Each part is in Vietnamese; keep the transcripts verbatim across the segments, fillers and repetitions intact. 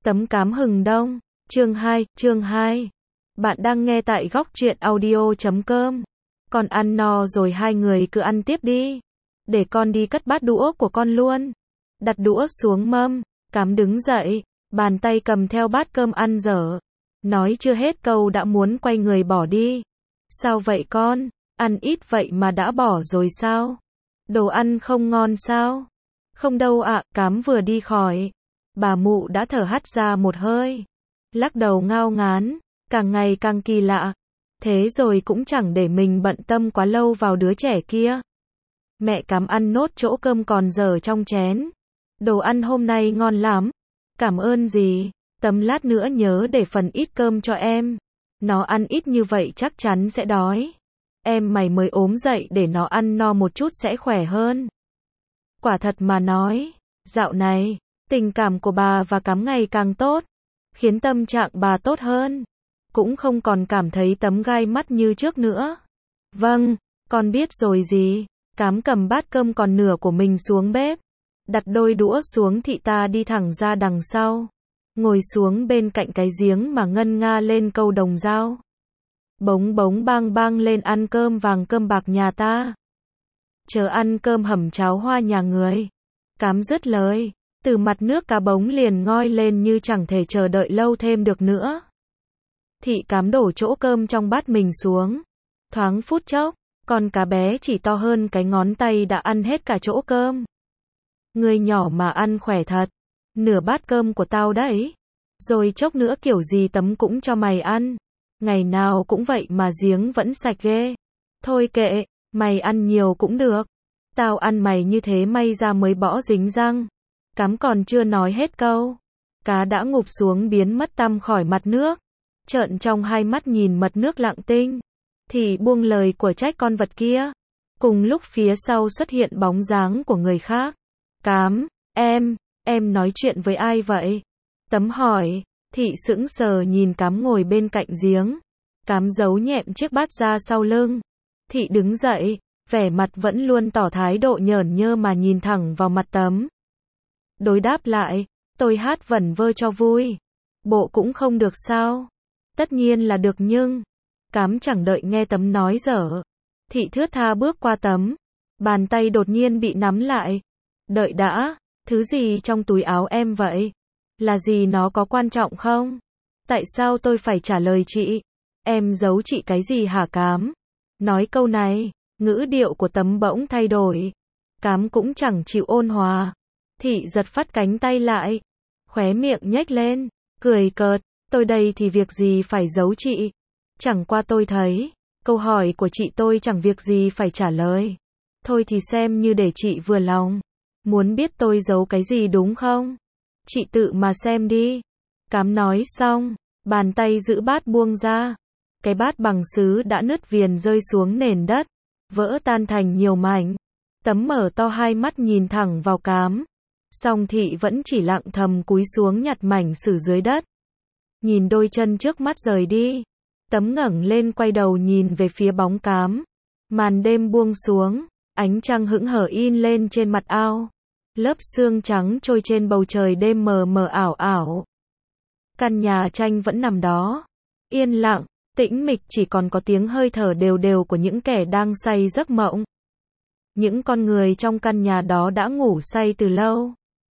Tấm cám hừng đông. Chương hai, chương hai. Bạn đang nghe tại góc truyện audio chấm com. Con ăn no rồi hai người cứ ăn tiếp đi. Để con đi cất bát đũa của con luôn. Đặt đũa xuống mâm, Cám đứng dậy, bàn tay cầm theo bát cơm ăn dở. Nói chưa hết câu đã muốn quay người bỏ đi. Sao vậy con? Ăn ít vậy mà đã bỏ rồi sao? Đồ ăn không ngon sao? Không đâu ạ, Cám vừa đi khỏi. Bà mụ đã thở hắt ra một hơi. Lắc đầu ngao ngán, càng ngày càng kỳ lạ. Thế rồi cũng chẳng để mình bận tâm quá lâu vào đứa trẻ kia. Mẹ Cám ăn nốt chỗ cơm còn dở trong chén. Đồ ăn hôm nay ngon lắm. Cảm ơn gì? Tấm lát nữa nhớ để phần ít cơm cho em. Nó ăn ít như vậy chắc chắn sẽ đói. Em mày mới ốm dậy để nó ăn no một chút sẽ khỏe hơn. Quả thật mà nói, dạo này, tình cảm của bà và Cám ngày càng tốt, khiến tâm trạng bà tốt hơn. Cũng không còn cảm thấy Tấm gai mắt như trước nữa. Vâng, con biết rồi gì. Cám cầm bát cơm còn nửa của mình xuống bếp. Đặt đôi đũa xuống thị ta đi thẳng ra đằng sau. Ngồi xuống bên cạnh cái giếng mà ngân nga lên câu đồng dao. Bống bống bang bang lên ăn cơm vàng cơm bạc nhà ta. Chờ ăn cơm hầm cháo hoa nhà người. Cám dứt lời, từ mặt nước cá bống liền ngoi lên như chẳng thể chờ đợi lâu thêm được nữa. Thị Cám đổ chỗ cơm trong bát mình xuống. Thoáng phút chốc, con cá bé chỉ to hơn cái ngón tay đã ăn hết cả chỗ cơm. Người nhỏ mà ăn khỏe thật. Nửa bát cơm của tao đấy. Rồi chốc nữa kiểu gì Tấm cũng cho mày ăn. Ngày nào cũng vậy mà giếng vẫn sạch ghê. Thôi kệ, mày ăn nhiều cũng được. Tao ăn mày như thế may ra mới bỏ dính răng. Cám còn chưa nói hết câu. Cá đã ngụp xuống biến mất tăm khỏi mặt nước. Trợn trong hai mắt nhìn mật nước lặng tinh. Thì buông lời của trách con vật kia. Cùng lúc phía sau xuất hiện bóng dáng của người khác. Cám, em, em nói chuyện với ai vậy? Tấm hỏi. Thị sững sờ nhìn Cám ngồi bên cạnh giếng. Cám giấu nhẹm chiếc bát ra sau lưng. Thị đứng dậy, vẻ mặt vẫn luôn tỏ thái độ nhởn nhơ mà nhìn thẳng vào mặt Tấm. Đối đáp lại, tôi hát vẩn vơ cho vui. Bộ cũng không được sao? Tất nhiên là được nhưng... Cám chẳng đợi nghe Tấm nói dở. Thị thướt tha bước qua Tấm. Bàn tay đột nhiên bị nắm lại. Đợi đã, thứ gì trong túi áo em vậy? Là gì, nó có quan trọng không? Tại sao tôi phải trả lời chị? Em giấu chị cái gì hả Cám? Nói câu này, ngữ điệu của Tấm bỗng thay đổi. Cám cũng chẳng chịu ôn hòa. Thị giật phắt cánh tay lại. Khóe miệng nhếch lên, cười cợt. Tôi đây thì việc gì phải giấu chị? Chẳng qua tôi thấy, câu hỏi của chị tôi chẳng việc gì phải trả lời. Thôi thì xem như để chị vừa lòng. Muốn biết tôi giấu cái gì đúng không? Chị tự mà xem đi. Cám nói xong, bàn tay giữ bát buông ra. Cái bát bằng sứ đã nứt viền rơi xuống nền đất, vỡ tan thành nhiều mảnh. Tấm mở to hai mắt nhìn thẳng vào Cám. Song thị vẫn chỉ lặng thầm cúi xuống nhặt mảnh sứ dưới đất. Nhìn đôi chân trước mắt rời đi. Tấm ngẩng lên quay đầu nhìn về phía bóng Cám. Màn đêm buông xuống, ánh trăng hững hờ in lên trên mặt ao. Lớp sương trắng trôi trên bầu trời đêm mờ mờ ảo ảo. Căn nhà tranh vẫn nằm đó. Yên lặng, tĩnh mịch, chỉ còn có tiếng hơi thở đều đều của những kẻ đang say giấc mộng. Những con người trong căn nhà đó đã ngủ say từ lâu.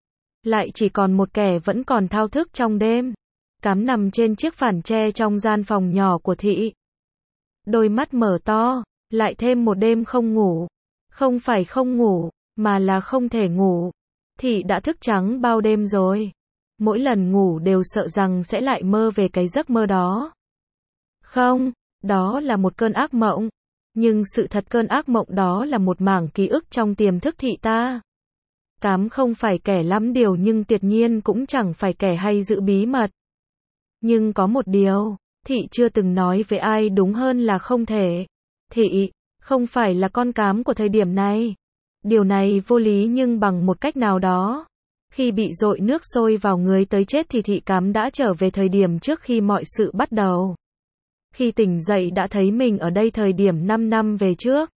Lại chỉ còn một kẻ vẫn còn thao thức trong đêm. Cám nằm trên chiếc phản tre trong gian phòng nhỏ của thị. Đôi mắt mở to, lại thêm một đêm không ngủ. Không phải không ngủ, mà là không thể ngủ. Thị đã thức trắng bao đêm rồi. Mỗi lần ngủ đều sợ rằng sẽ lại mơ về cái giấc mơ đó. Không, đó là một cơn ác mộng. Nhưng sự thật cơn ác mộng đó là một mảng ký ức trong tiềm thức thị ta. Cám không phải kẻ lắm điều nhưng tuyệt nhiên cũng chẳng phải kẻ hay giữ bí mật. Nhưng có một điều, thị chưa từng nói với ai, đúng hơn là không thể. Thị không phải là con Cám của thời điểm này. Điều này vô lý nhưng bằng một cách nào đó. Khi bị dội nước sôi vào người tới chết thì thị Cám đã trở về thời điểm trước khi mọi sự bắt đầu. Khi tỉnh dậy đã thấy mình ở đây thời điểm năm năm về trước.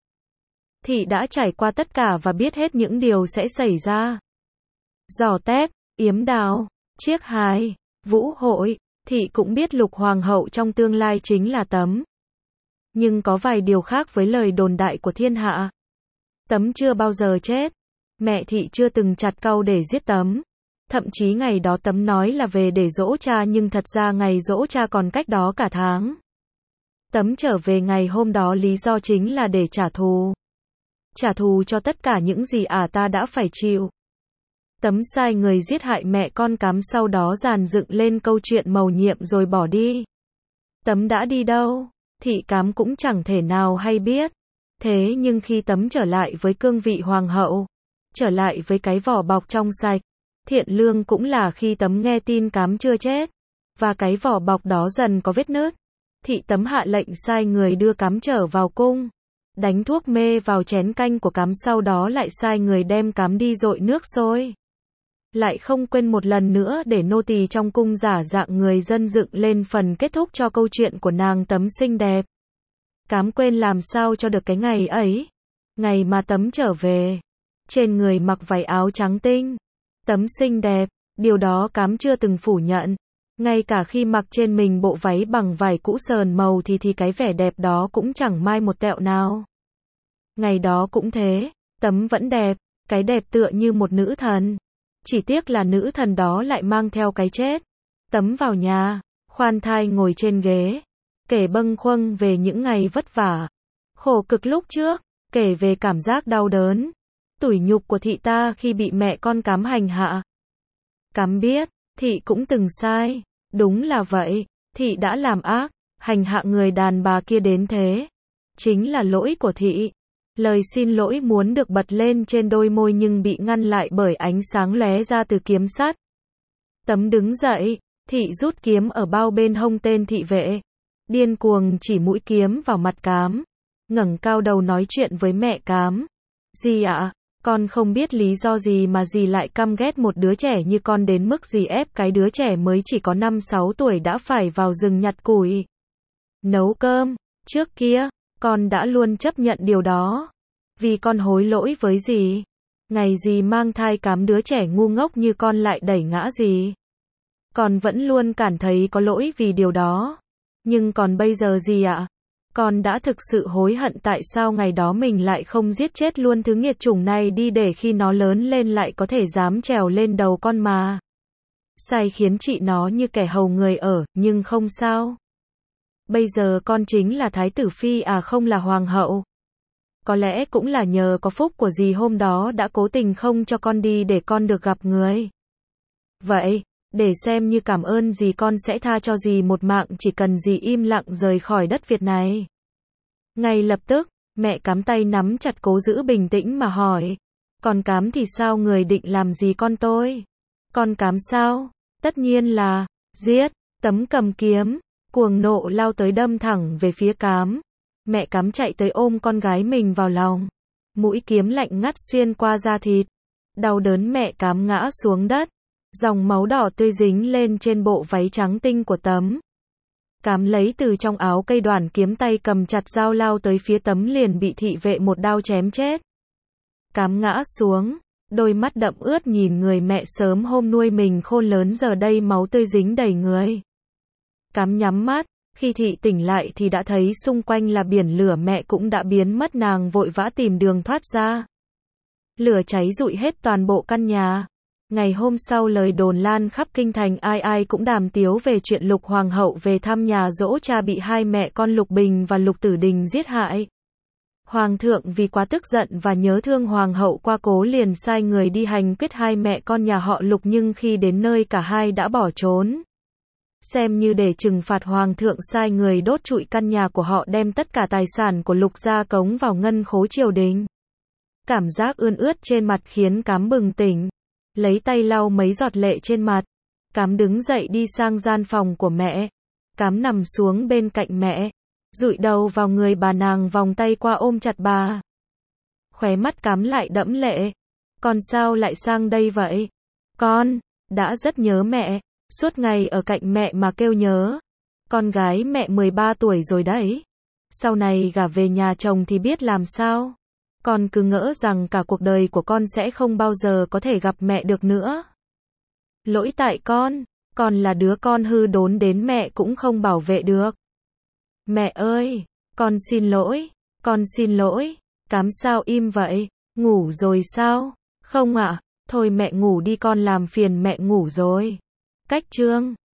Thị đã trải qua tất cả và biết hết những điều sẽ xảy ra. Giò tép, yếm đào, chiếc hài, vũ hội, Thị cũng biết Lục Hoàng hậu trong tương lai chính là Tấm. Nhưng có vài điều khác với lời đồn đại của thiên hạ. Tấm chưa bao giờ chết. Mẹ Thị chưa từng chặt cau để giết Tấm. Thậm chí ngày đó Tấm nói là về để dỗ cha nhưng thật ra ngày dỗ cha còn cách đó cả tháng. Tấm trở về ngày hôm đó lý do chính là để trả thù. Trả thù cho tất cả những gì ả ta đã phải chịu. Tấm sai người giết hại mẹ con Cám, sau đó dàn dựng lên câu chuyện mầu nhiệm rồi bỏ đi. Tấm đã đi đâu? Thị Cám cũng chẳng thể nào hay biết. Thế nhưng khi Tấm trở lại với cương vị hoàng hậu, trở lại với cái vỏ bọc trong sạch, thiện lương, cũng là khi Tấm nghe tin Cám chưa chết, và cái vỏ bọc đó dần có vết nứt. Thị Tấm hạ lệnh sai người đưa Cám trở vào cung, đánh thuốc mê vào chén canh của Cám, sau đó lại sai người đem Cám đi dội nước sôi. Lại không quên một lần nữa để nô tỳ trong cung giả dạng người dân dựng lên phần kết thúc cho câu chuyện của nàng Tấm xinh đẹp. Cám quên làm sao cho được cái ngày ấy. Ngày mà Tấm trở về. Trên người mặc váy áo trắng tinh. Tấm xinh đẹp. Điều đó Cám chưa từng phủ nhận. Ngay cả khi mặc trên mình bộ váy bằng vải cũ sờn màu thì thì cái vẻ đẹp đó cũng chẳng mai một tẹo nào. Ngày đó cũng thế. Tấm vẫn đẹp. Cái đẹp tựa như một nữ thần. Chỉ tiếc là nữ thần đó lại mang theo cái chết. Tấm vào nhà, khoan thai ngồi trên ghế, kể bâng khuâng về những ngày vất vả, khổ cực lúc trước, kể về cảm giác đau đớn, tủi nhục của Thị ta khi bị mẹ con Cám hành hạ. Cám biết, Thị cũng từng sai, đúng là vậy, Thị đã làm ác, hành hạ người đàn bà kia đến thế. Chính là lỗi của Thị. Lời xin lỗi muốn được bật lên trên đôi môi nhưng bị ngăn lại bởi ánh sáng lóe ra từ kiếm sắt. Tấm đứng dậy, Thị rút kiếm ở bao bên hông tên thị vệ, điên cuồng chỉ mũi kiếm vào mặt Cám, ngẩng cao đầu nói chuyện với mẹ Cám. Dì ạ, con không biết lý do gì mà dì lại căm ghét một đứa trẻ như con đến mức dì ép cái đứa trẻ mới chỉ có năm sáu tuổi đã phải vào rừng nhặt củi, nấu cơm. Trước kia, con đã luôn chấp nhận điều đó. Vì con hối lỗi với dì. Ngày dì mang thai Cám, đứa trẻ ngu ngốc như con lại đẩy ngã dì. Con vẫn luôn cảm thấy có lỗi vì điều đó. Nhưng còn bây giờ dì ạ, con đã thực sự hối hận tại sao ngày đó mình lại không giết chết luôn thứ nghiệt chủng này đi để khi nó lớn lên lại có thể dám trèo lên đầu con mà. Sai khiến chị nó như kẻ hầu người ở, nhưng không sao. Bây giờ con chính là thái tử phi à không là hoàng hậu. Có lẽ cũng là nhờ có phúc của dì hôm đó đã cố tình không cho con đi để con được gặp người. Vậy, để xem như cảm ơn dì con sẽ tha cho dì một mạng chỉ cần dì im lặng rời khỏi đất Việt này. Ngay lập tức, mẹ Cám tay nắm chặt cố giữ bình tĩnh mà hỏi. Con Cám thì sao, người định làm gì con tôi? Con Cám sao? Tất nhiên là, giết. Tấm cầm kiếm, cuồng nộ lao tới đâm thẳng về phía Cám. Mẹ Cám chạy tới ôm con gái mình vào lòng. Mũi kiếm lạnh ngắt xuyên qua da thịt. Đau đớn mẹ Cám ngã xuống đất. Dòng máu đỏ tươi dính lên trên bộ váy trắng tinh của Tấm. Cám lấy từ trong áo cây đoản kiếm, tay cầm chặt dao lao tới phía Tấm, liền bị thị vệ một đao chém chết. Cám ngã xuống, đôi mắt đậm ướt nhìn người mẹ sớm hôm nuôi mình khôn lớn giờ đây máu tươi dính đầy người. Cám nhắm mắt, khi thị tỉnh lại thì đã thấy xung quanh là biển lửa, mẹ cũng đã biến mất, nàng vội vã tìm đường thoát ra. Lửa cháy rụi hết toàn bộ căn nhà. Ngày hôm sau lời đồn lan khắp kinh thành, ai ai cũng đàm tiếu về chuyện Lục Hoàng hậu về thăm nhà dỗ cha bị hai mẹ con Lục Bình và Lục Tử Đình giết hại. Hoàng thượng vì quá tức giận và nhớ thương Hoàng hậu qua cố liền sai người đi hành quyết hai mẹ con nhà họ Lục, nhưng khi đến nơi cả hai đã bỏ trốn. Xem như để trừng phạt, Hoàng thượng sai người đốt trụi căn nhà của họ, đem tất cả tài sản của Lục gia cống vào ngân khố triều đình. Cảm giác ươn ướt trên mặt khiến Cám bừng tỉnh. Lấy tay lau mấy giọt lệ trên mặt. Cám đứng dậy đi sang gian phòng của mẹ. Cám nằm xuống bên cạnh mẹ. Dụi đầu vào người bà, nàng vòng tay qua ôm chặt bà. Khóe mắt Cám lại đẫm lệ. Con sao lại sang đây vậy? Con đã rất nhớ mẹ. Suốt ngày ở cạnh mẹ mà kêu nhớ. Con gái mẹ mười ba tuổi rồi đấy. Sau này gả về nhà chồng thì biết làm sao. Con cứ ngỡ rằng cả cuộc đời của con sẽ không bao giờ có thể gặp mẹ được nữa. Lỗi tại con. Còn là đứa con hư đốn đến mẹ cũng không bảo vệ được. Mẹ ơi, con xin lỗi, con xin lỗi. Cám sao im vậy? Ngủ rồi sao? Không ạ, thôi mẹ ngủ đi, con làm phiền mẹ ngủ rồi. Cách chương